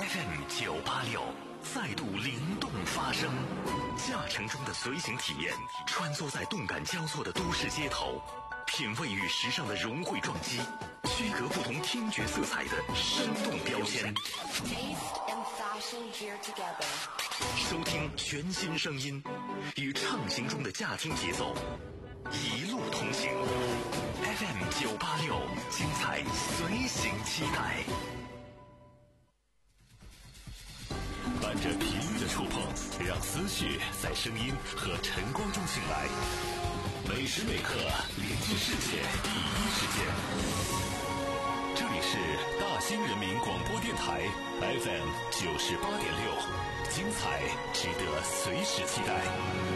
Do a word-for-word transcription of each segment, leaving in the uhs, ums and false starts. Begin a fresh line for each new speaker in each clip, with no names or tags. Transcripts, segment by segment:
F M 九八六再度灵动发声，驾乘中的随行体验，穿梭在动感交错的都市街头，品味与时尚的融汇撞击，区隔不同听觉色彩的生动标签。收听全新声音，与畅行中的驾听节奏，一路同行。F M 九八六，精彩随行期待。伴着频率的触碰，让思绪在声音和晨光中醒来。每时每刻连接世界第一时间。这里是大兴人民广播电台 F M 九十八点六，精彩值得随时期待。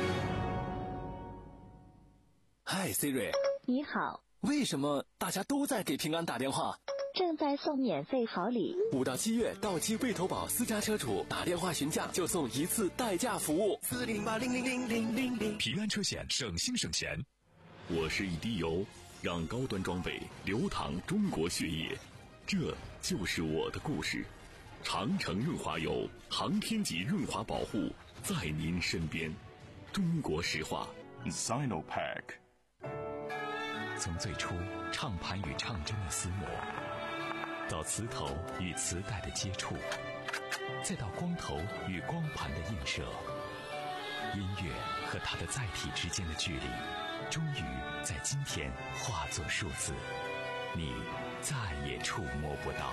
嗨 Siri，
你好。
为什么大家都在给平安打电话？
正在送免费好礼，
五到七月到期未投保私家车主打电话询价就送一次代驾服务。
四零八零零零零零零，
平安车险省心省钱。我是一滴油，让高端装备流淌中国血液，这就是我的故事。长城润滑油，航天级润滑保护，在您身边。中国石化 Sinopack。 从最初唱盘与唱针的撕磨，到磁头与磁带的接触，再到光头与光盘的映射，音乐和它的载体之间的距离终于在今天化作数字，你再也触摸不到。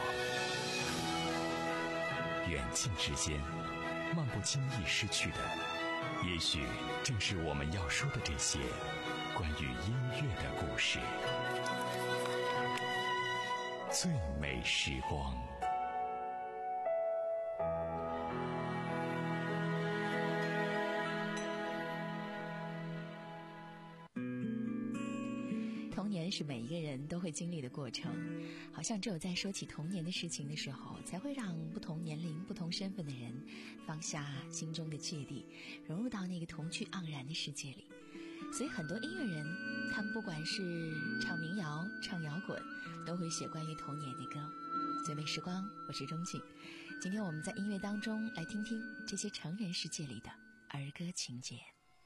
远近之间，漫不经意失去的，也许正是我们要说的这些关于音乐的故事。最美时光。
童年是每一个人都会经历的过程，好像只有在说起童年的事情的时候，才会让不同年龄、不同身份的人放下心中的芥蒂，融入到那个童趣盎然的世界里。所以很多音乐人，他们不管是唱民谣、唱摇滚，都会写关于童年的歌。最美时光，我是钟静。今天我们在音乐当中来听听这些成人世界里的儿歌情节。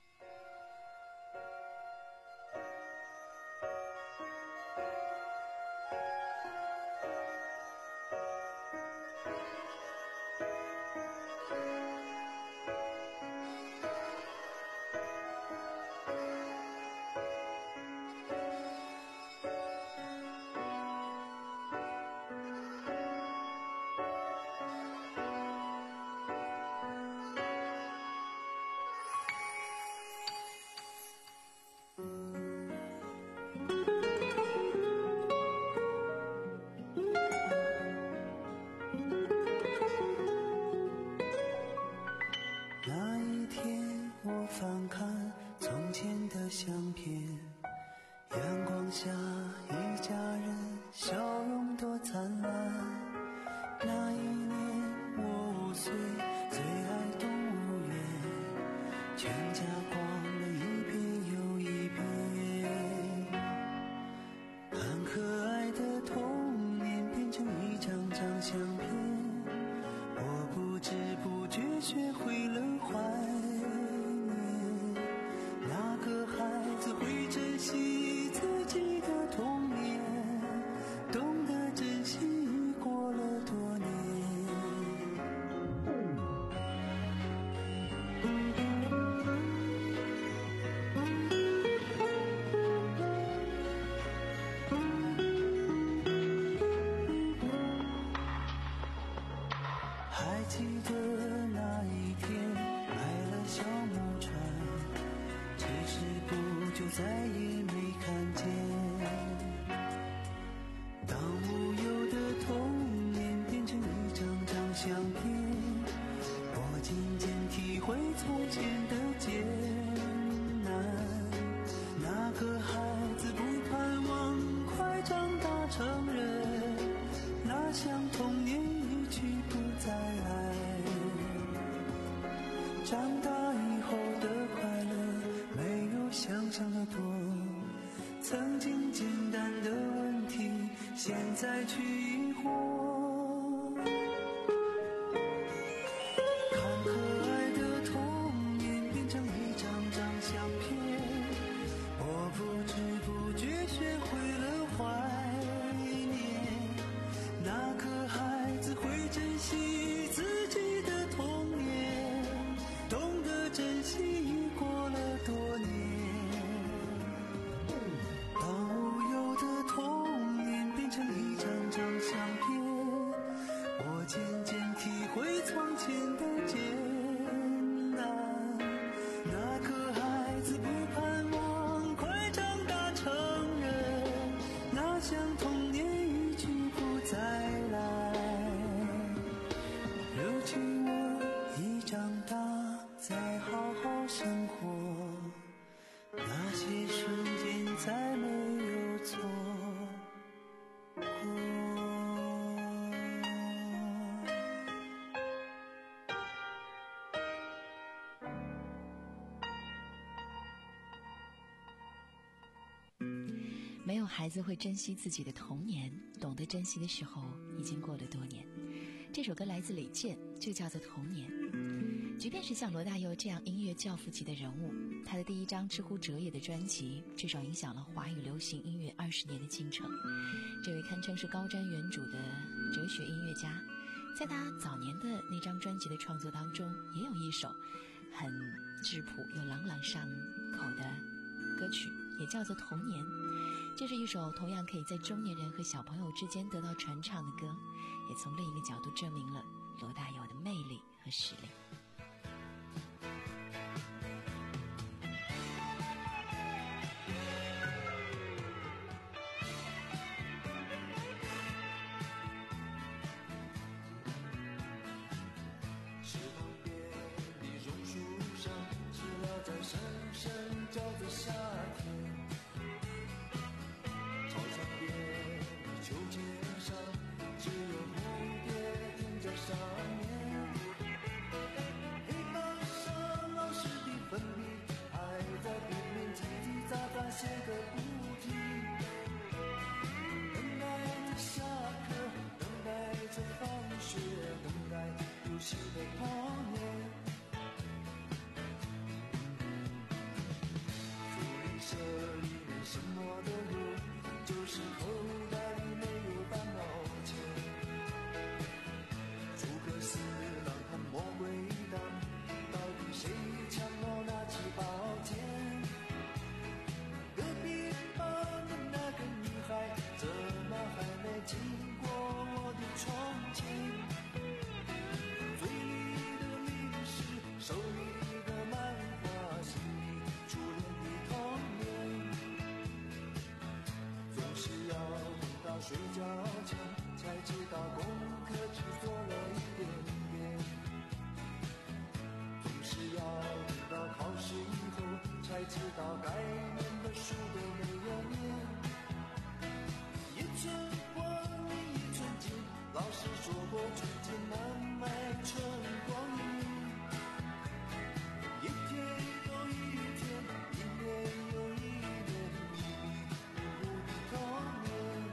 曾经简单的问题，现在去疑惑。 回从前的艰难。那个孩子不盼望快长大成人，那想童年一去不再来。如今我已长大，再好好生活，那些瞬间再没有错过。
没有孩子会珍惜自己的童年，懂得珍惜的时候已经过了多年。这首歌来自李健，就叫做《童年》。即便是像罗大佑这样音乐教父级的人物，他的第一张知乎哲野的专辑至少影响了华语流行音乐二十年的进程。这位堪称是高瞻远瞩的哲学音乐家，在他早年的那张专辑的创作当中，也有一首很质朴又朗朗上口的歌曲，也叫做《童年》。这是一首同样可以在中年人和小朋友之间得到传唱的歌，也从另一个角度证明了罗大佑的魅力和实力。
池塘边的榕树上，知了在声声叫着夏天。操场边的秋千上，只有蝴蝶停在上面。黑板上老师的粉笔还在边边叽叽喳喳写个不停，等待着下课，等待着放学，等待游戏的童年。福利社里面什么都有，就是口袋里没有半毛钱。诸葛四郎和魔鬼党，到底谁抢了那支宝剑？隔壁班的那个女孩，怎么还没经过我的窗前？嘴里的零食，手里的漫画，心里初恋的童年。总是要等到睡觉前，才知道功课只做了一点点。总是要等到考试以后，才知道该念的书都没有念。一寸光阴一寸金，老师说过纯金难买春光阴。一天又一天，一年又一年，迷迷糊糊的童年。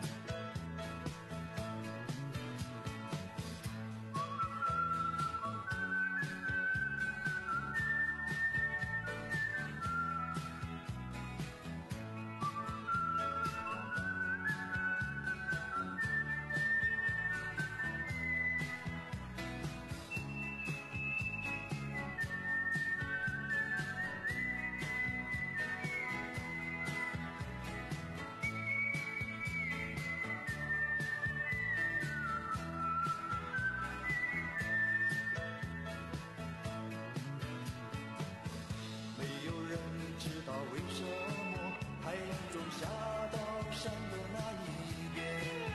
没有人知道为什么太阳总下到山的那一边，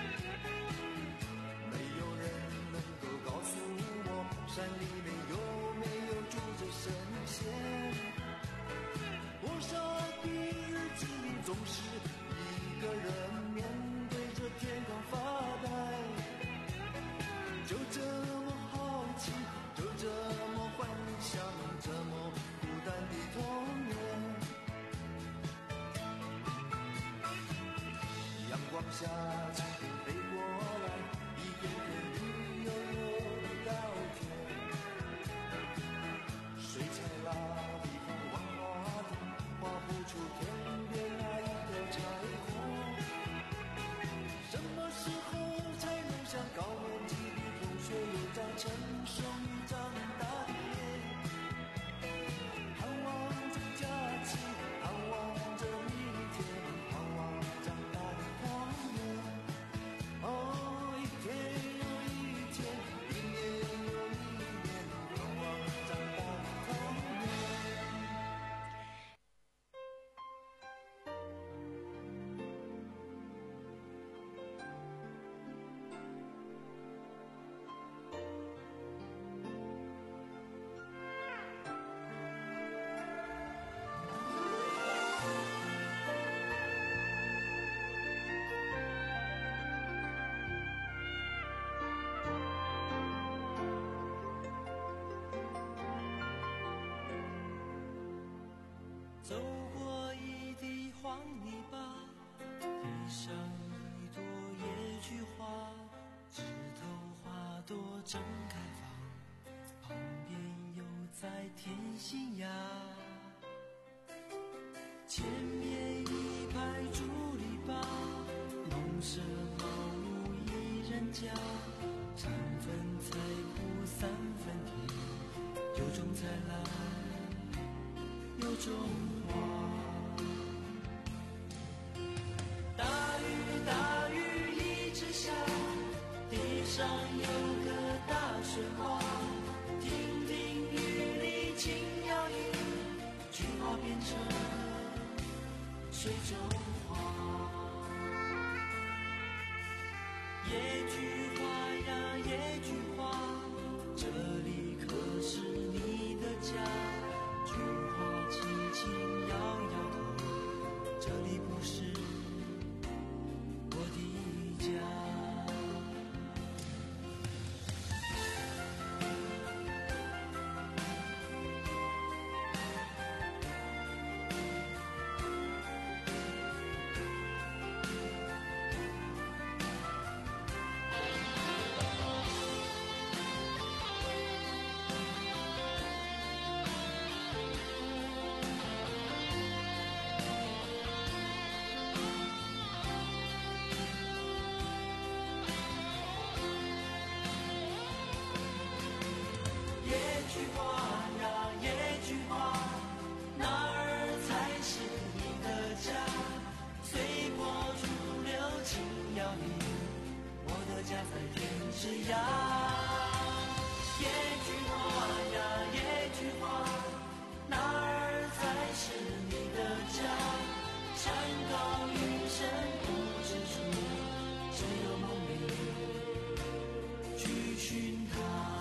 没有人能够告诉我山里面有没有住着神仙。多少的日子里总是一个人面对着天空发呆，就这么好奇，就这么幻想，这么孤单的童年。阳光下蜻蜓飞过来，一片片绿油油的稻田。水彩蜡笔和万花筒画不出天边那一条彩虹。什么时候才能像高年级的同学有张成熟又长大的脸？盼望着假期，盼望着明天，盼望长大的童年。哦，一天又一天，一年又一走过一地黄泥巴，地上一朵野菊花，枝头花朵正开放，旁边有在天心崖，前面一排竹篱笆，农舍茅屋一人家，三分菜圃三分田，有种菜来有种花。大雨大雨一直下，地上有个大水洼，亭亭玉立轻摇曳，菊花变成水中花。野菊花呀野菊花，这里可是你的家。菊花轻轻摇摇头，这里不是我的家。家在天之涯，野菊花呀野菊花，哪儿才是你的家？山高云深不知处，只有梦里去寻它。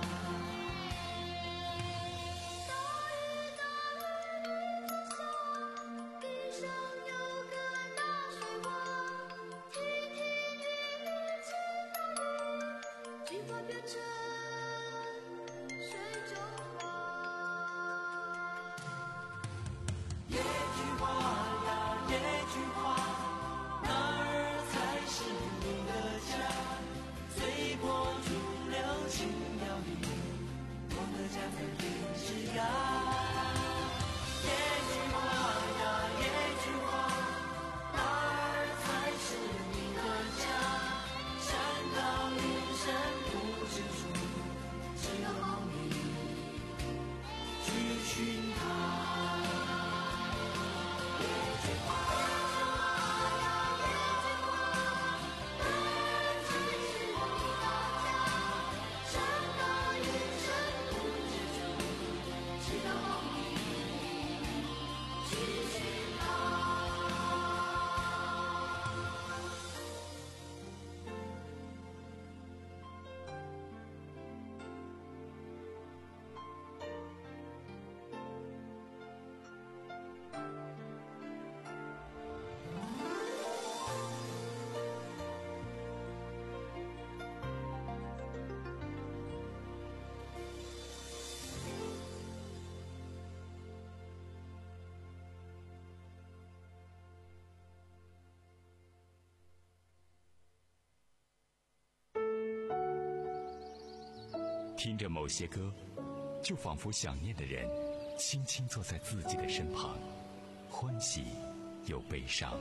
听着某些歌，就仿佛想念的人轻轻坐在自己的身旁，欢喜又悲伤。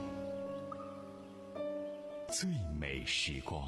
最美时光。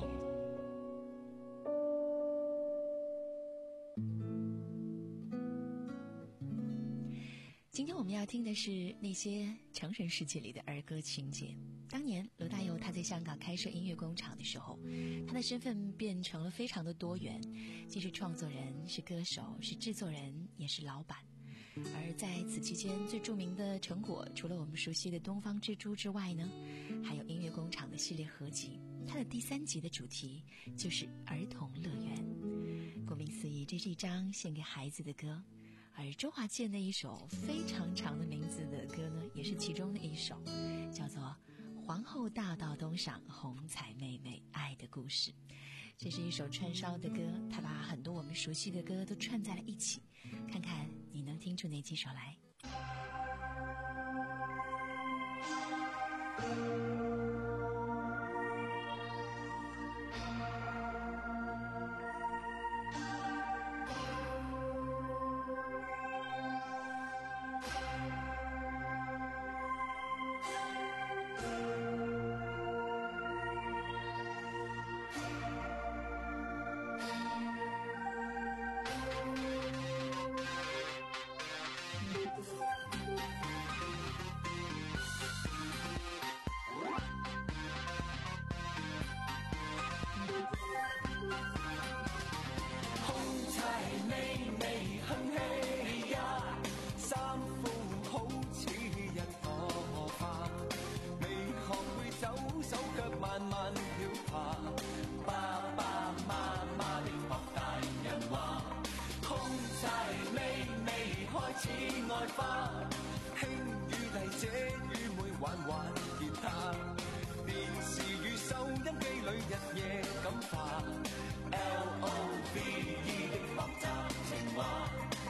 今天我们要听的是那些成人世界里的儿歌情节。当年罗大佑他在香港开设音乐工厂的时候，他的身份变成了非常的多元，既是创作人，是歌手，是制作人，也是老板。而在此期间最著名的成果，除了我们熟悉的东方之珠之外呢，还有音乐工厂的系列合集，它的第三集的主题就是儿童乐园。顾名思义，这是一张献给孩子的歌。而周华健的一首非常长的名字的歌呢，也是其中的一首，叫做《皇后大道东上，红彩妹妹爱的故事》。这是一首串烧的歌，它把很多我们熟悉的歌都串在了一起，看看你能听出哪几首来。
柴微微開始愛花，輕與弟姐與妹玩玩吉他，電視與收音機裏日夜感化 L O V E 的複雜情話。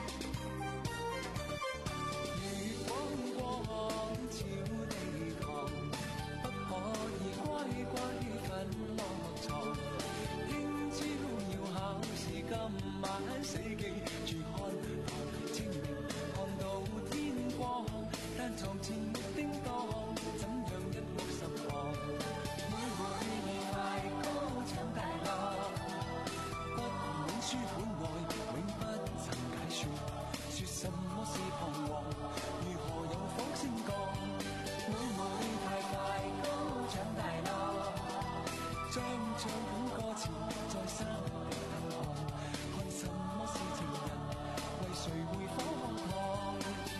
月光光照地堂，不可以乖乖瞓落床。聽朝要考試，今晚死記住看堂，清明看到天光，但床前沒叮當，怎樣一目十行？妹妹快高長大啦，不滿書本外永不曾解說，說什麼是彷徨，如何有火星降？妹妹太快高長大啦，將唱本歌詞再三地等看，看什麼是情人，為誰會火燙？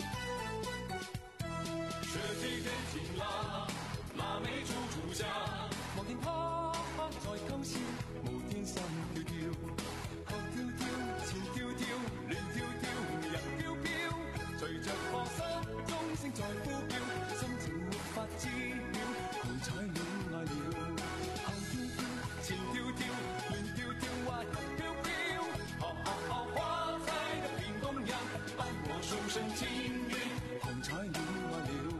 這幾天晴啦，臘味煮煮家，望見他在偷笑，無天心跳跳，後跳跳，前跳跳，亂跳跳，人飄飄，隨着課室鐘聲在呼叫，心情沒法知曉，狂彩戀愛了。後跳跳，前跳跳，亂跳跳，話人飄飄，學學學花開的變工人，伴我數聲千月，狂彩戀愛了。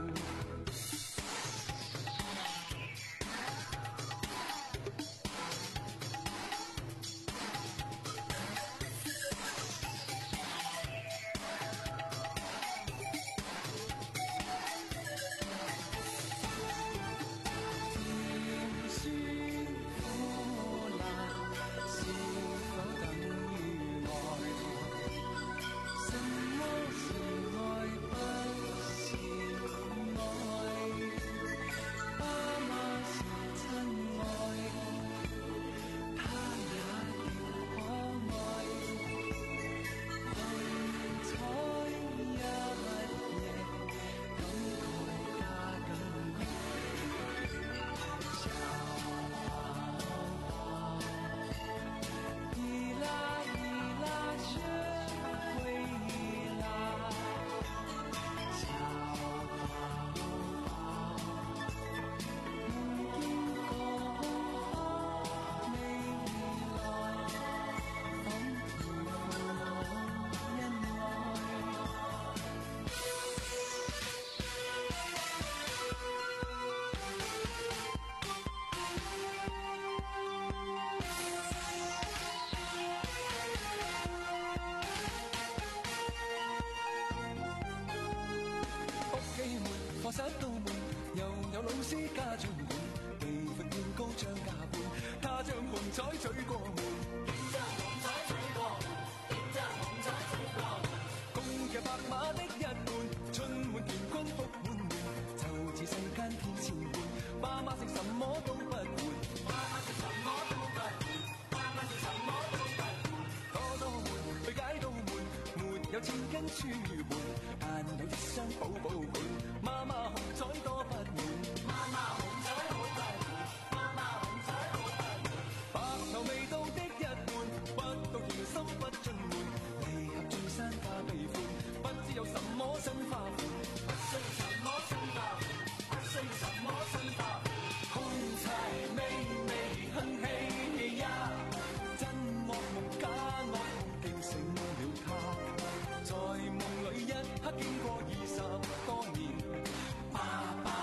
課室到悶，又有老師家長們，被訓練高漲加半，他將紅彩取過門，點將紅彩取過門，點將紅彩取過門，公嘅白馬的一半，春滿乾坤福滿門，就似世間天千般，爸媽食什麼都不換，爸媽食什麼都不換，爸媽食什麼都不換，多多門去解到門，沒有錢跟書換，但有一雙寶寶盤。媽媽紅彩多不滿，媽媽紅彩好不滿，媽媽紅彩好不滿，白頭未到的一半，不到甜心不盡滿，離合聚山花悲歡，不知有什麼新花款，不需什麼新花款，不需什麼新花款，紅柴微微哼氣呀，真惡夢假惡夢驚醒了他，在夢裏一刻經過二十多年。爸爸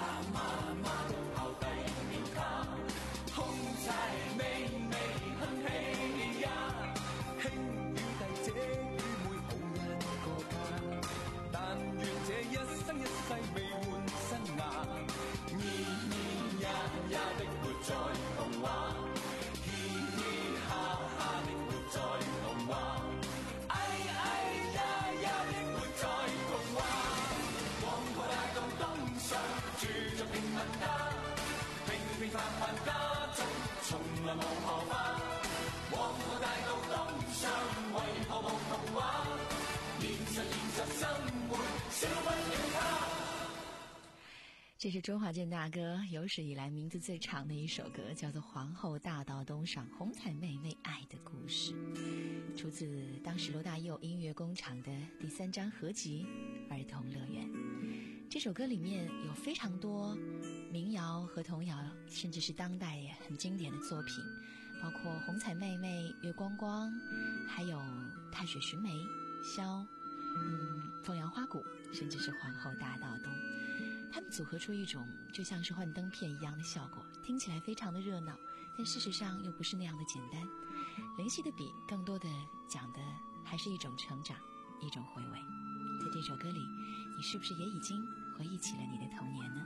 这是周华健大哥有史以来名字最长的一首歌，叫做《皇后大道东上红彩妹妹爱的故事》，出自当时罗大佑音乐工厂的第三张合集《儿童乐园》。这首歌里面有非常多民谣和童谣，甚至是当代也很经典的作品，包括《红彩妹妹》、《月光光》，还有《踏雪寻梅》、《箫》、嗯，《凤阳花鼓》，甚至是《皇后大道东》。他们组合出一种就像是幻灯片一样的效果，听起来非常的热闹，但事实上又不是那样的简单。灵犀的笔更多的讲的还是一种成长，一种回味。在这首歌里，你是不是也已经回忆起了你的童年呢？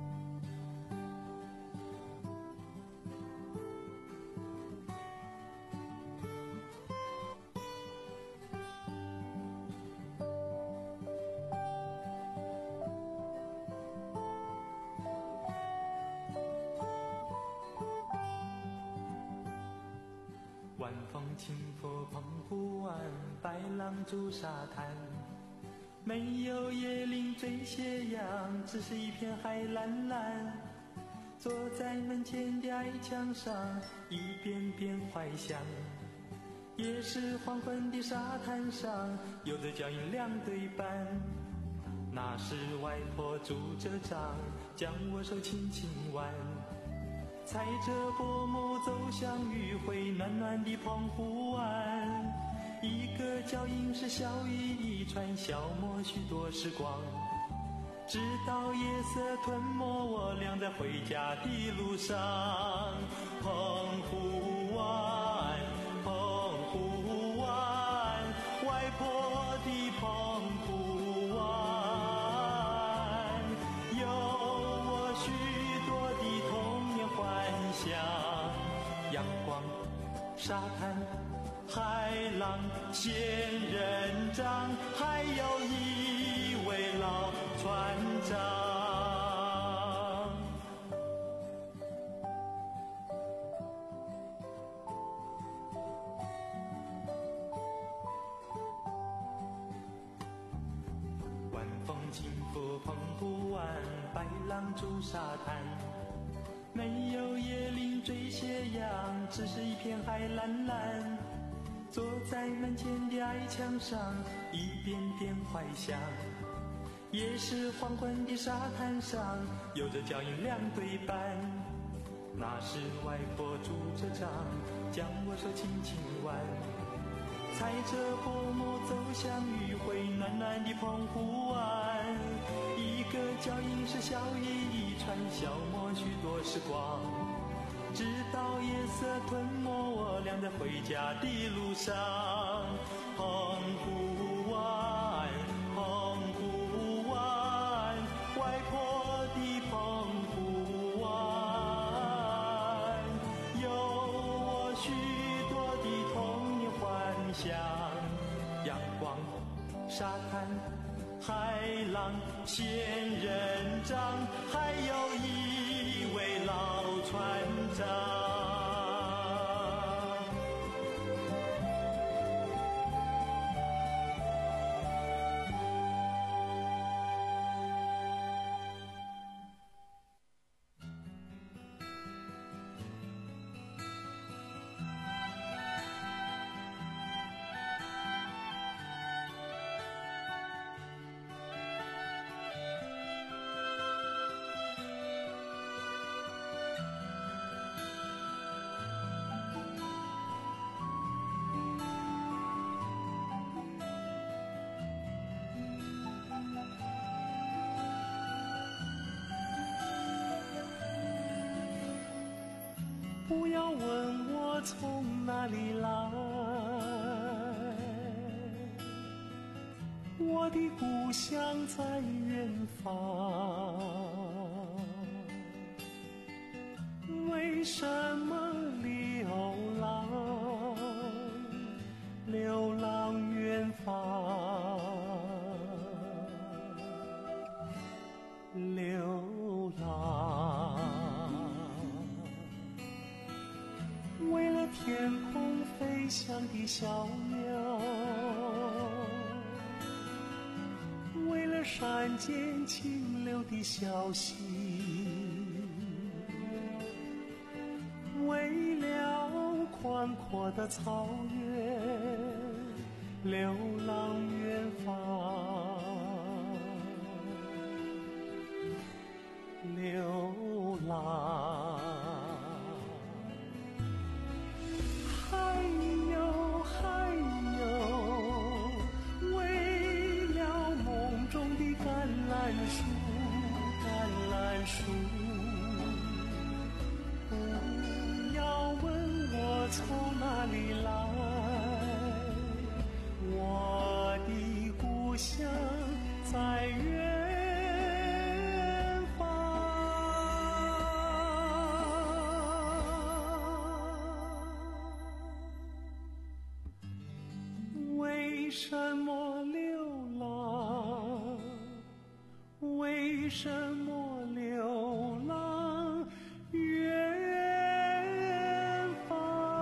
晚风轻拂澎湖湾，白浪逐沙滩，没有椰林缀斜阳，只是一片海蓝蓝。坐在门前的矮墙上，一遍遍怀想。也是黄昏的沙滩上，有着脚印两对半。那是外婆拄着杖，将我手轻轻挽。踩着薄暮走向余晖暖暖的澎湖湾，一个脚印是笑语一串，消磨许多时光，直到夜色吞没我俩在回家的路上。澎湖湾，澎湖湾，外婆的澎湖湾，有我许多的童年幻想。阳光、沙滩、海浪、仙人掌，还有一位老船长。晚风轻拂澎湖湾，白浪逐沙滩，没有椰林缀斜阳，只是一片海蓝蓝。坐在门前的矮墙上，一遍遍怀想。也是黄昏的沙滩上，有着脚印两对半。那是外婆拄着杖，将我手轻轻挽。踩着薄暮走向余晖暖暖的澎湖湾，一个脚印是笑语一串，消磨许多时光，直到夜色吞没我俩在回家的路上。澎湖湾，澎湖湾，外婆的澎湖湾，有我许多的童年幻想。阳光、沙滩、海浪、仙人掌，还有一位老船长。不要问我从哪里来，我的故乡在远方。为什么流浪，流浪远方，流浪？为了天空飞翔的小鸟，为了山间清流的小溪， 的草原，流浪远方，流浪。还有还有，为了梦中的橄榄树，橄榄树。不要问我从哪里来，我的故乡在远方。为什么流浪？为什么流浪远方？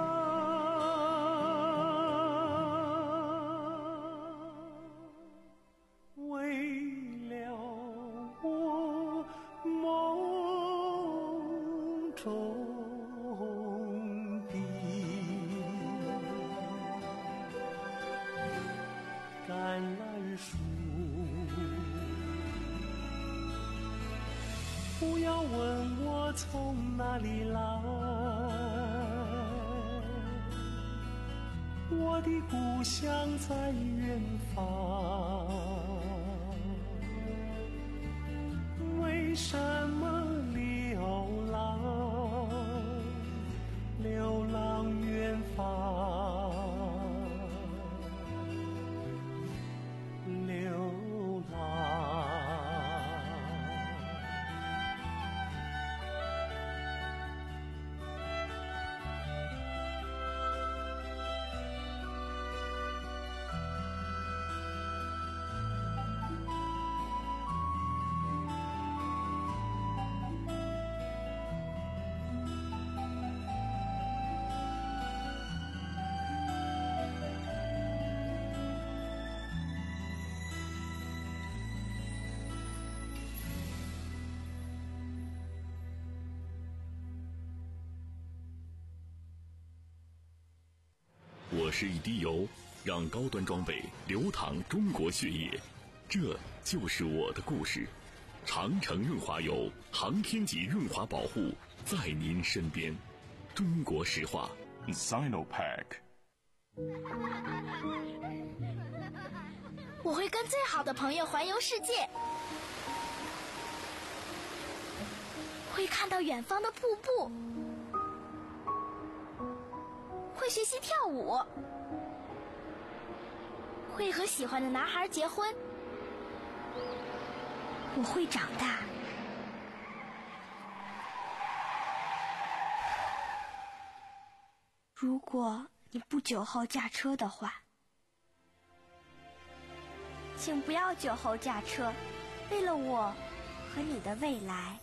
为了我梦中的橄榄树。不要问我从哪里来，我的故乡在远方。为什么流浪，流浪远方，流浪。
我是一滴油，让高端装备流淌中国血液，这就是我的故事。长城润滑油，航天级润滑保护，在您身边。中国石化
Sinopec。
我会跟最好的朋友环游世界，会看到远方的瀑布，会学习跳舞，会和喜欢的男孩结婚。我会长大。如果你不酒后驾车的话，请不要酒后驾车，为了我和你的未来。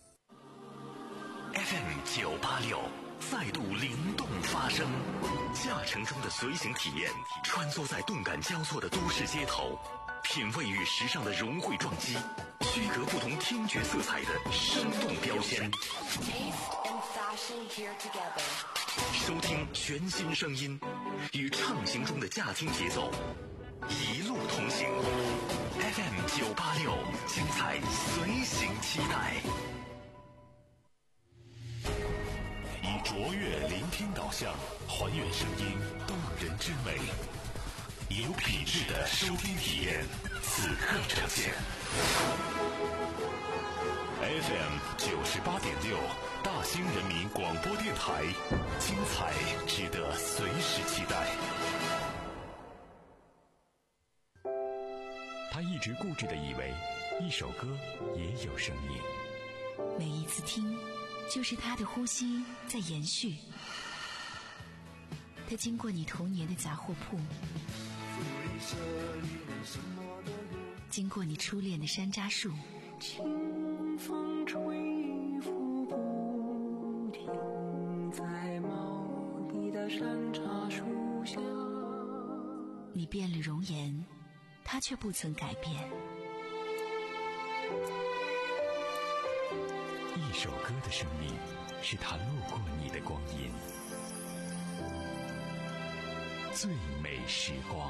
F M 九八六再度灵动发声，驾乘中的随行体验，穿梭在动感交错的都市街头，品味与时尚的融汇撞击，区隔不同听觉色彩的生动标签。收听全新声音，与畅行中的驾听节奏，一路同行。F M 九八六，精彩随行期待。
以卓越聆听导向，还原声音动人之美，有品质的收听体验，此刻呈现。F M 九十八点六，大兴人民广播电台，精彩值得随时期待。他一直固执地以为，一首歌也有生命。
每一次听，就是他的呼吸在延续。他经过你童年的杂货铺，经过你初恋的山楂树，
清风吹拂不停，在茂密的山茶树下。
你变了容颜，他却不曾改变。
一首歌的生命，是他路过你的光阴。 最美时光。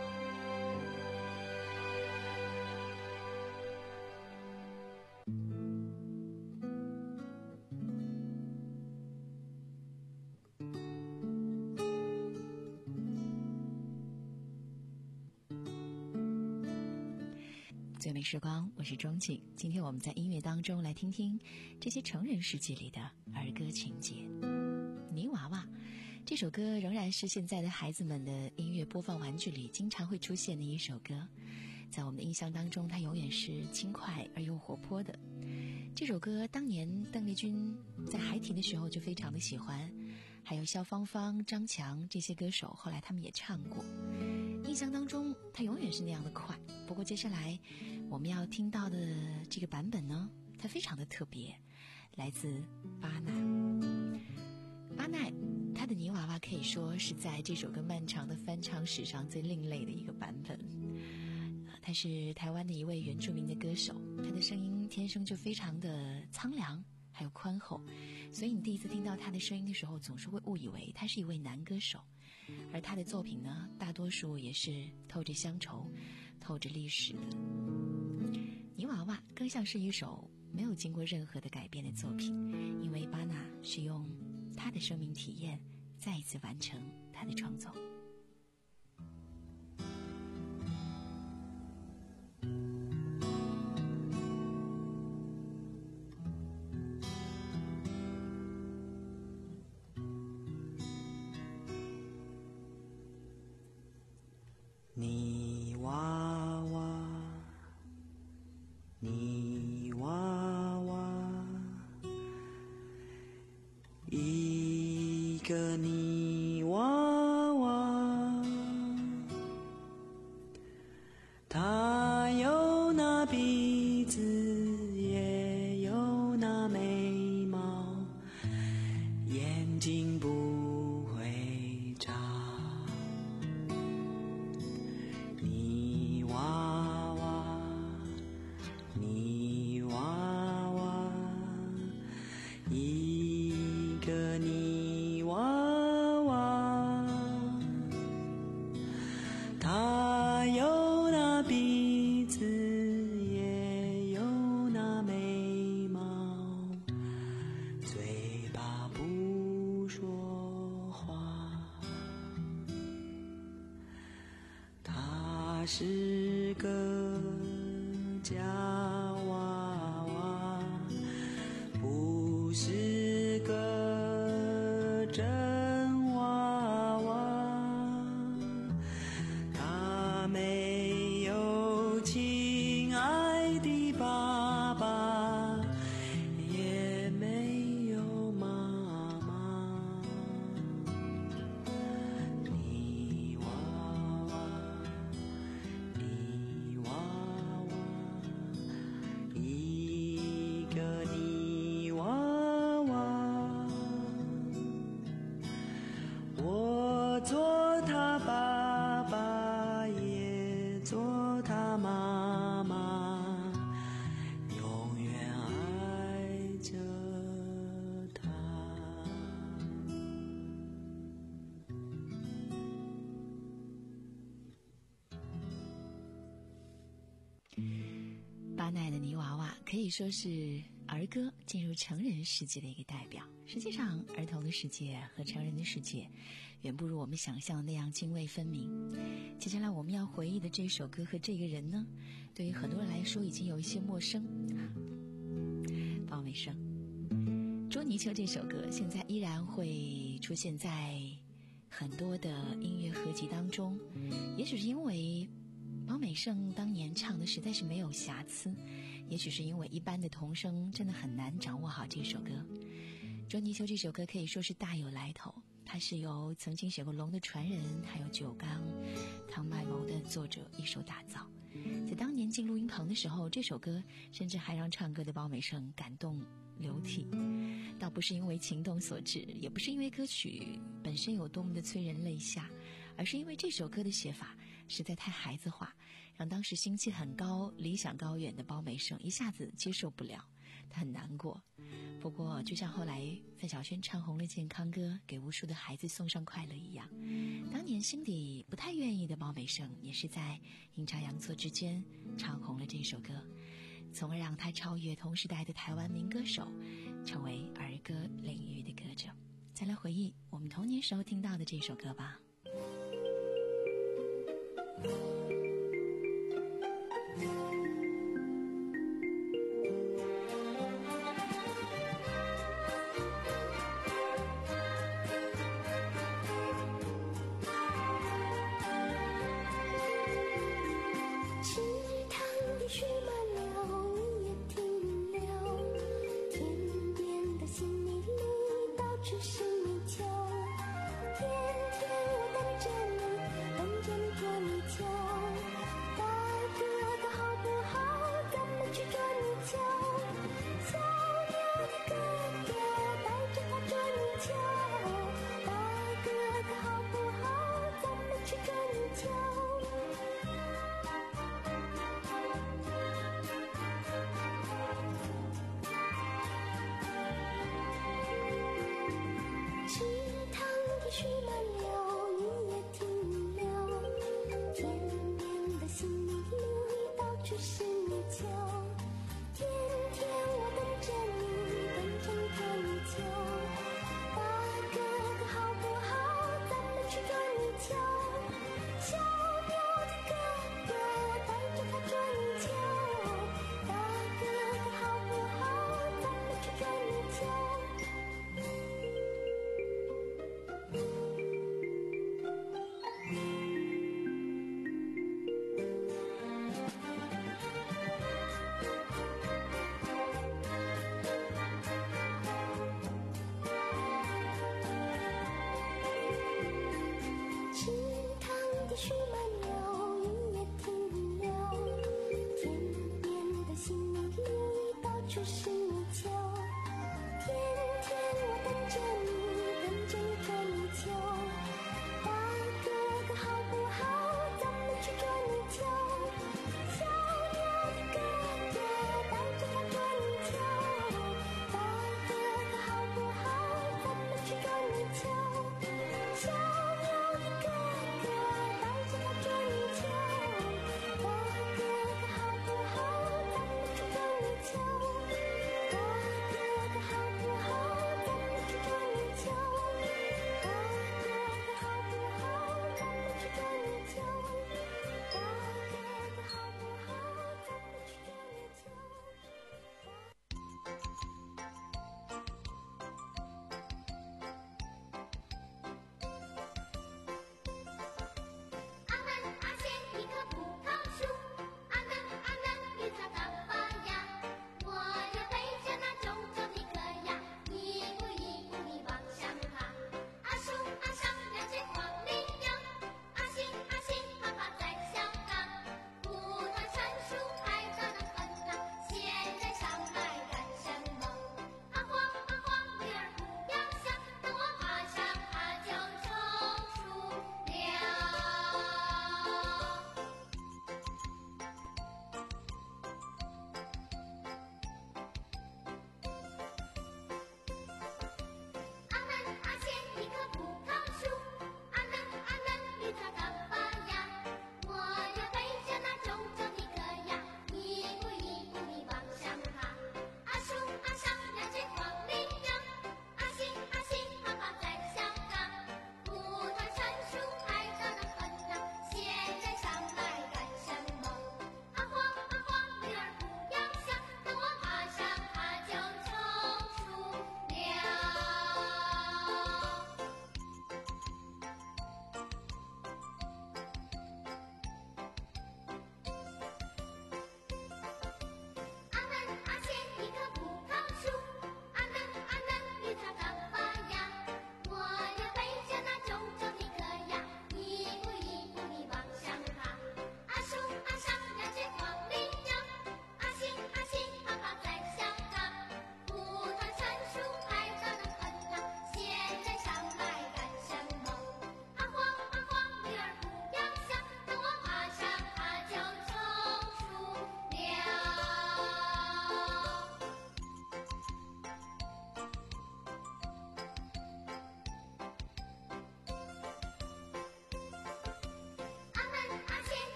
最美时光，我是钟静。今天我们在音乐当中来听听这些成人世界里的儿歌情节。泥娃娃这首歌仍然是现在的孩子们的音乐播放玩具里经常会出现的一首歌，在我们的印象当中它永远是轻快而又活泼的。这首歌当年邓丽君在孩提的时候就非常的喜欢，还有萧芳芳、张强这些歌手后来他们也唱过，印象当中它永远是那样的快。不过接下来我们要听到的这个版本呢，它非常的特别，来自巴奈。巴奈他的泥娃娃可以说是在这首歌漫长的翻唱史上最另类的一个版本。他是台湾的一位原住民的歌手，他的声音天生就非常的苍凉还有宽厚，所以你第一次听到他的声音的时候总是会误以为他是一位男歌手。而他的作品呢，大多数也是透着乡愁透着历史的。泥娃娃更像是一首没有经过任何的改变的作品，因为巴纳是用他的生命体验再一次完成他的创作。
泥娃娃，泥娃娃，一个泥娃娃，它有那鼻子，也有那眉毛，眼睛不会眨。泥娃娃，泥娃娃，一个泥娃娃，它有那鼻子，也有那眉毛，嘴巴不说话。它是个假娃娃，不是个真娃娃。它没有亲爱的爸爸，也没有妈妈。泥娃娃，泥娃娃，一个泥娃娃，我做他爸爸，也做他妈妈，永远爱着他。
巴奈的泥娃娃可以说是儿歌进入成人世界的一个代表。实际上儿童的世界和成人的世界远不如我们想象的那样泾渭分明。接下来我们要回忆的这首歌和这个人呢，对于很多人来说已经有一些陌生。包美胜《捉泥鳅》这首歌现在依然会出现在很多的音乐合集当中，也许是因为包美胜当年唱的实在是没有瑕疵，也许是因为一般的童声真的很难掌握好这首歌。《捉泥鳅》这首歌可以说是大有来头，它是由曾经写过《龙的传人》还有《九缸》《唐麦谋》的作者一手打造。在当年进录音棚的时候，这首歌甚至还让唱歌的包美胜感动流涕，倒不是因为情动所致，也不是因为歌曲本身有多么的催人泪下，而是因为这首歌的写法实在太孩子化，让当时心气很高理想高远的包美胜一下子接受不了。 他很难过。不过就像后来范晓萱唱红了健康歌，给无数的孩子送上快乐一样，当年心底不太愿意的包美胜也是在阴差阳错之间唱红了这首歌，从而让他超越同时代的台湾民歌手，成为儿歌领域的歌者。再来回忆我们童年时候听到的这首歌吧。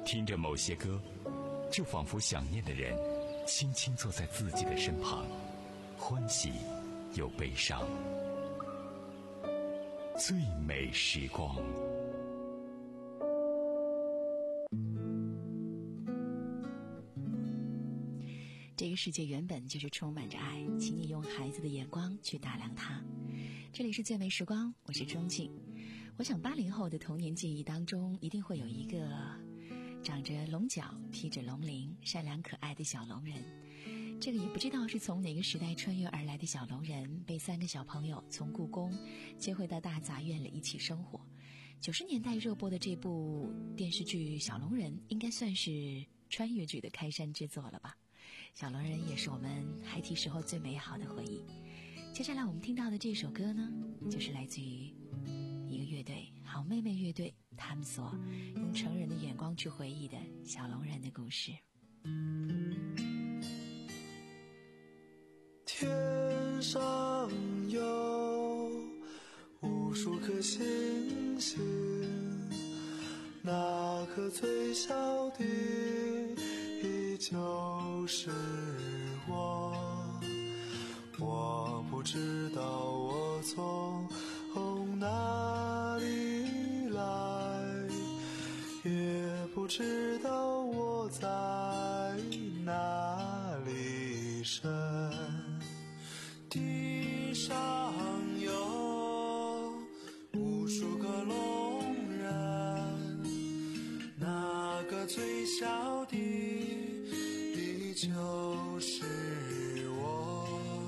听着某些歌，就仿佛想念的人轻轻坐在自己的身旁，欢喜又悲伤。最美时光。
这个世界原本就是充满着爱，请你用孩子的眼光去打量它。这里是最美时光，我是钟静。我想八零后的童年记忆当中，一定会有一个长着龙角、披着龙鳞、善良可爱的小龙人。这个也不知道是从哪个时代穿越而来的小龙人，被三个小朋友从故宫接回到大杂院里一起生活。九十年代热播的这部电视剧《小龙人》，应该算是穿越剧的开山之作了吧。小龙人也是我们孩提时候最美好的回忆。接下来我们听到的这首歌呢，就是来自于一个乐队好妹妹乐队，他们所用成人的眼光去回忆的小龙人的故事。
天上有无数颗星星，那颗最小的依旧是我。我不知道我从哪里来，也不知道我在哪里生。地上有无数个龙人，那个最小的依旧是我。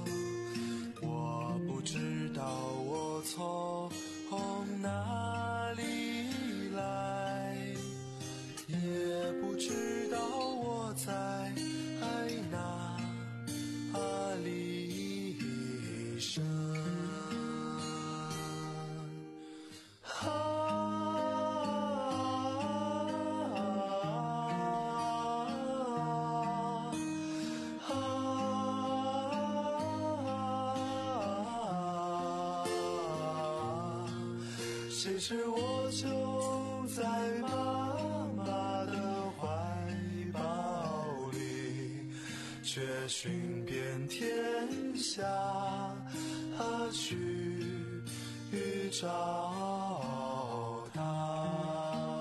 我不知道我从哪里来，也不知道我在哪里生。谁知我就在妈妈的怀抱里，却寻遍天下去找她。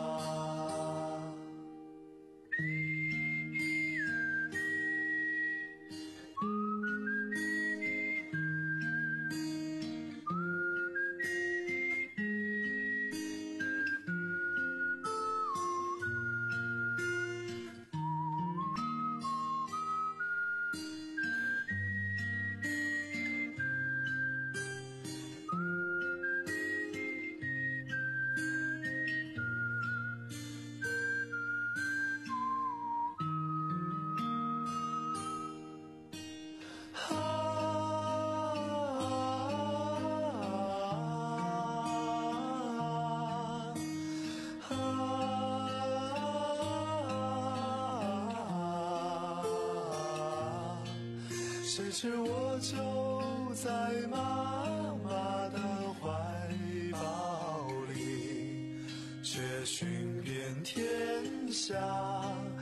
谁知我就在妈妈的怀抱里，却寻遍天下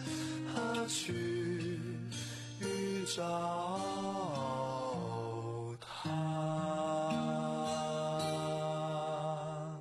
去找她。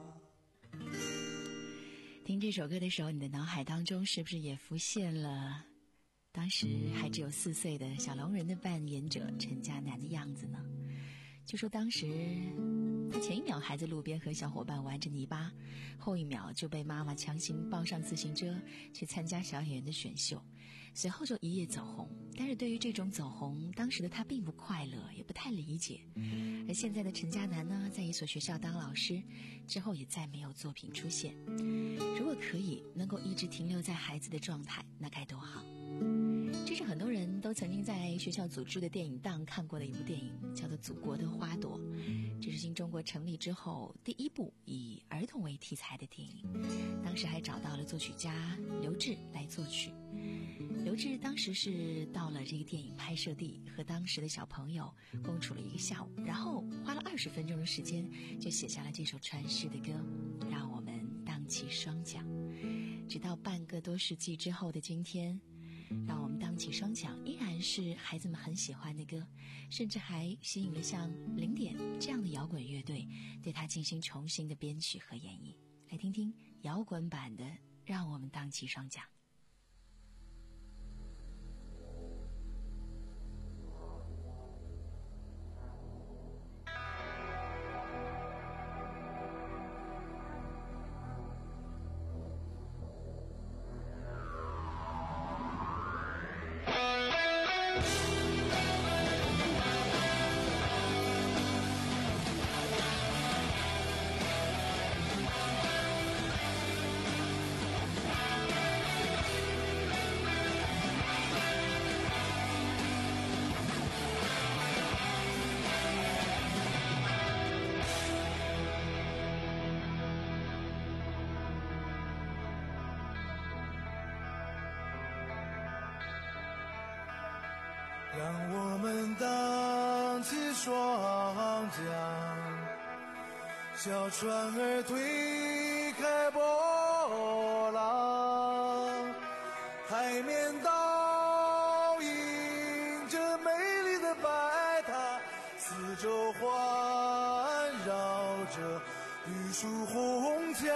听这首歌的时候，你的脑海当中是不是也浮现了当时还只有四岁的小龙人的扮演者陈嘉楠的样子呢？就说当时他前一秒还在路边和小伙伴玩着泥巴，后一秒就被妈妈强行抱上自行车去参加小演员的选秀，随后就一夜走红。但是对于这种走红，当时的他并不快乐，也不太理解。而现在的陈嘉楠呢，在一所学校当老师之后，也再没有作品出现。如果可以能够一直停留在孩子的状态，那该多好。这是很多人都曾经在学校组织的电影档看过的一部电影，叫做《祖国的花朵》。这是新中国成立之后第一部以儿童为题材的电影，当时还找到了作曲家刘志来作曲。刘志当时是到了这个电影拍摄地，和当时的小朋友共处了一个下午，然后花了二十分钟的时间就写下了这首传世的歌，让我们荡起双桨。 直到半个多世纪之后的今天，让我们荡起双桨，依然是孩子们很喜欢的歌，甚至还吸引了像零点这样的摇滚乐队对它进行重新的编曲和演绎。来听听摇滚版的《让我们荡起双桨》。
让我们荡起双桨，小船儿推开波浪，海面倒映着美丽的白塔，四周环绕着绿树红墙。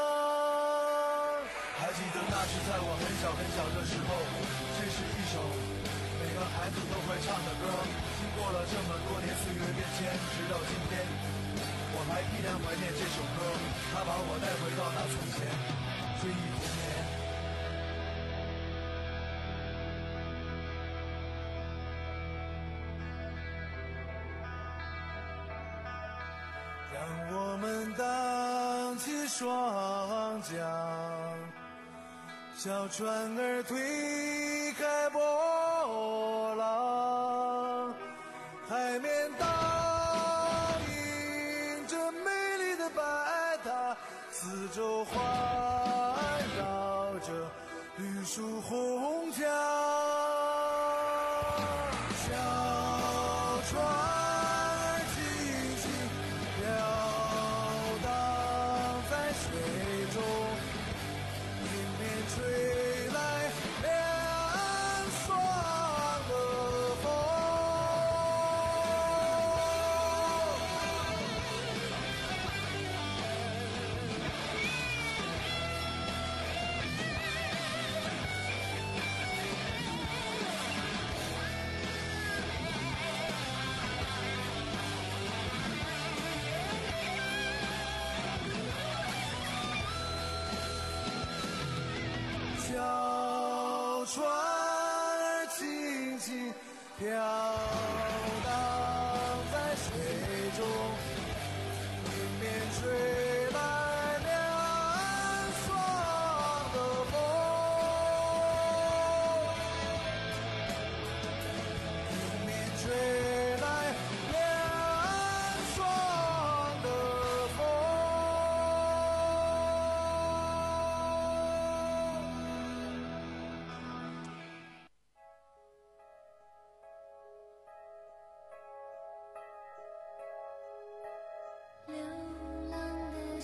还记得那是在我很小很小的时候，这是一首每个孩子都会唱的歌，经过了这么多年岁月变迁，直到今天，我还依然怀念这首歌，它把我带回到那从前，追忆童年。让我们荡起双桨，小船儿推开波浪，海面倒映着美丽的白塔，四周环绕着绿树红墙。小船儿轻轻飘荡在水中，迎面吹来凉爽的风。小船儿轻轻飘荡在水中，迎面吹来凉爽的风，迎面吹来凉爽的风。
流浪的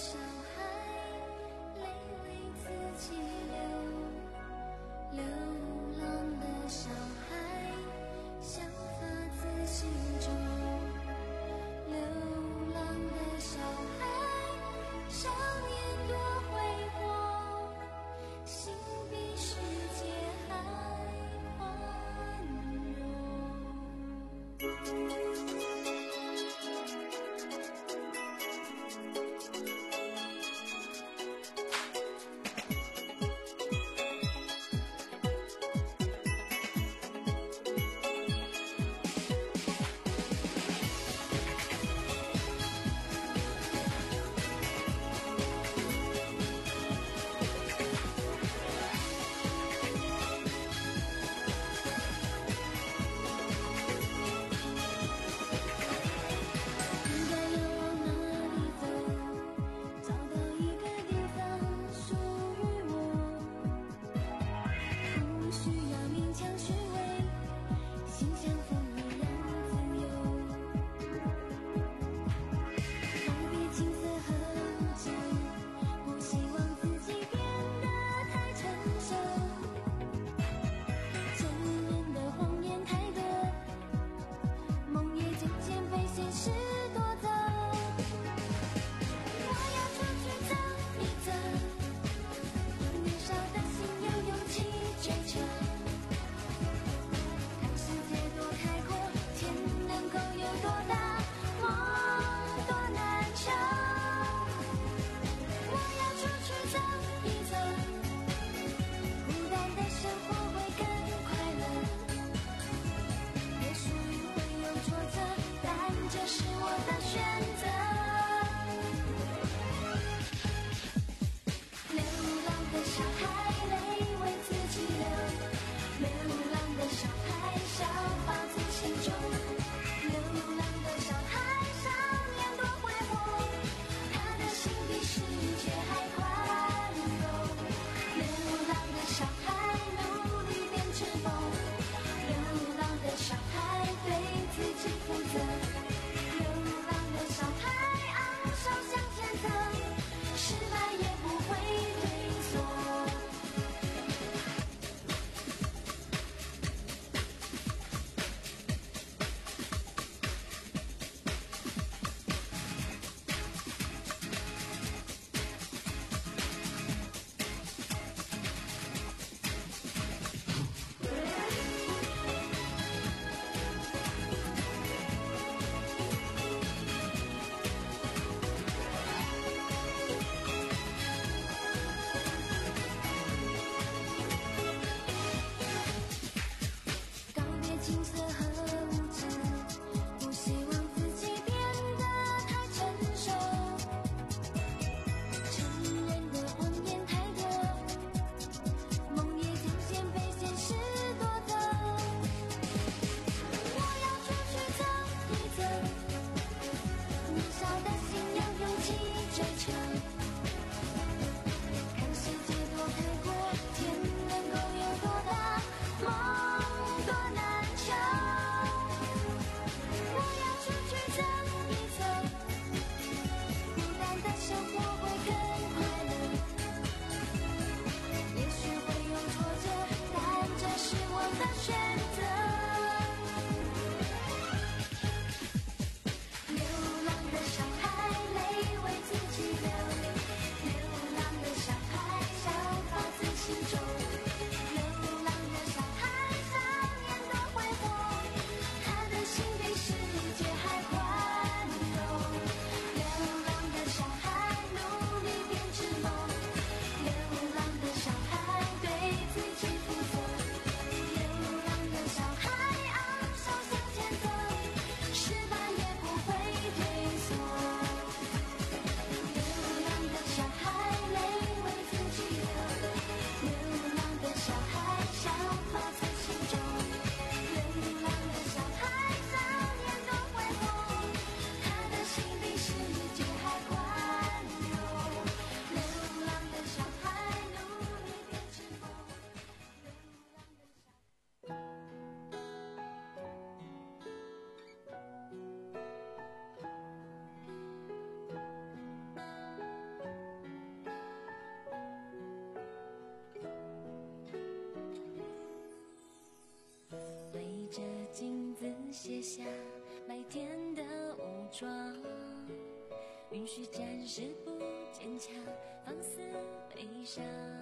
卸下麦田的武装，允许暂时不坚强，放肆悲伤。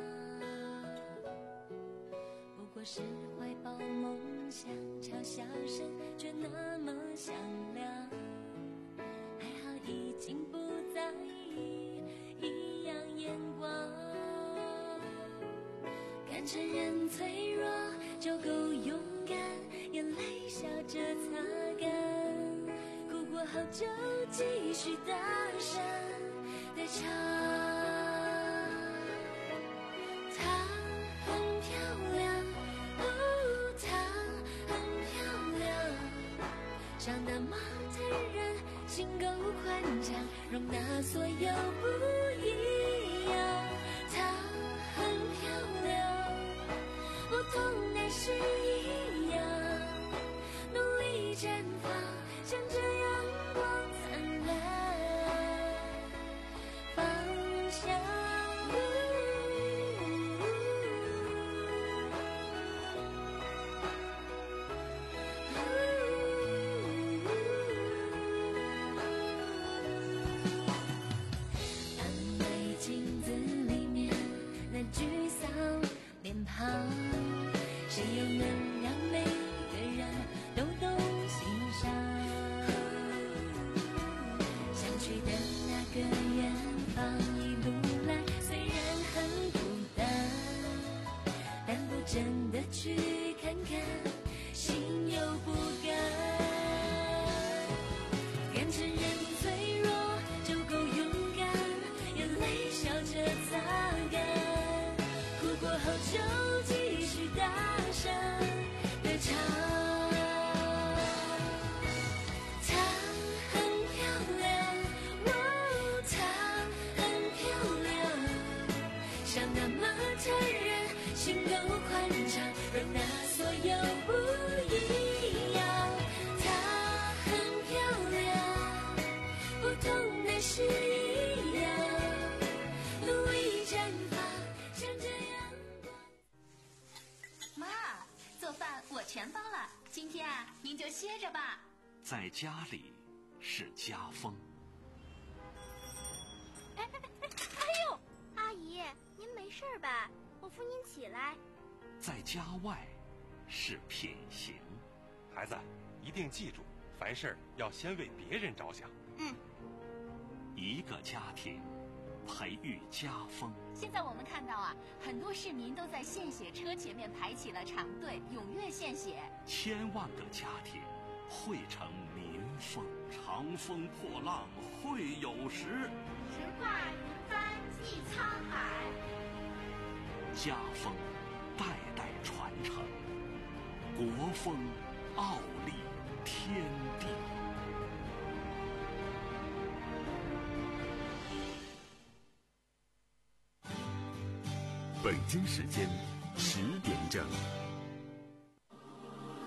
不过是怀抱梦想，嘲笑声却那么响亮。还好已经不在意异样眼光，敢承认脆弱就够勇敢，眼泪笑着擦干，哭过后就继续大声地唱。她很漂亮，哦，她很漂亮，长得模特人，心够宽敞，容纳所有不一样。她很漂亮，不同但是一样，努力绽放，向着阳光灿烂方向。安慰镜子里面那沮丧脸庞，谁又能让每个人都懂欣赏？想去的那个远方，一路来虽然很孤单，但不真的去看看，心又不甘。敢承认脆弱就够勇敢，眼泪笑着擦干，哭过后就继续大声地唱。她很漂亮，哦，她很漂亮，像那模特人，心够宽敞，容纳所有不一样。她很漂亮，不同但是一样，努力绽放，向着阳光。
妈，做饭我全包了，今天啊，您就歇着吧。
在家里是家风，
哎哎哎哎呦，阿姨，您没事吧？我扶您起来。
在家外是品行。
孩子，一定记住，凡事要先为别人着想。
嗯，
一个家庭培育家风。
现在我们看到啊，很多市民都在献血车前面排起了长队，踊跃献血。
千万个家庭汇成民风，长风破浪会有时，
直挂云帆济沧海。
家风代代传承，国风傲立天地。
北京时间十点整。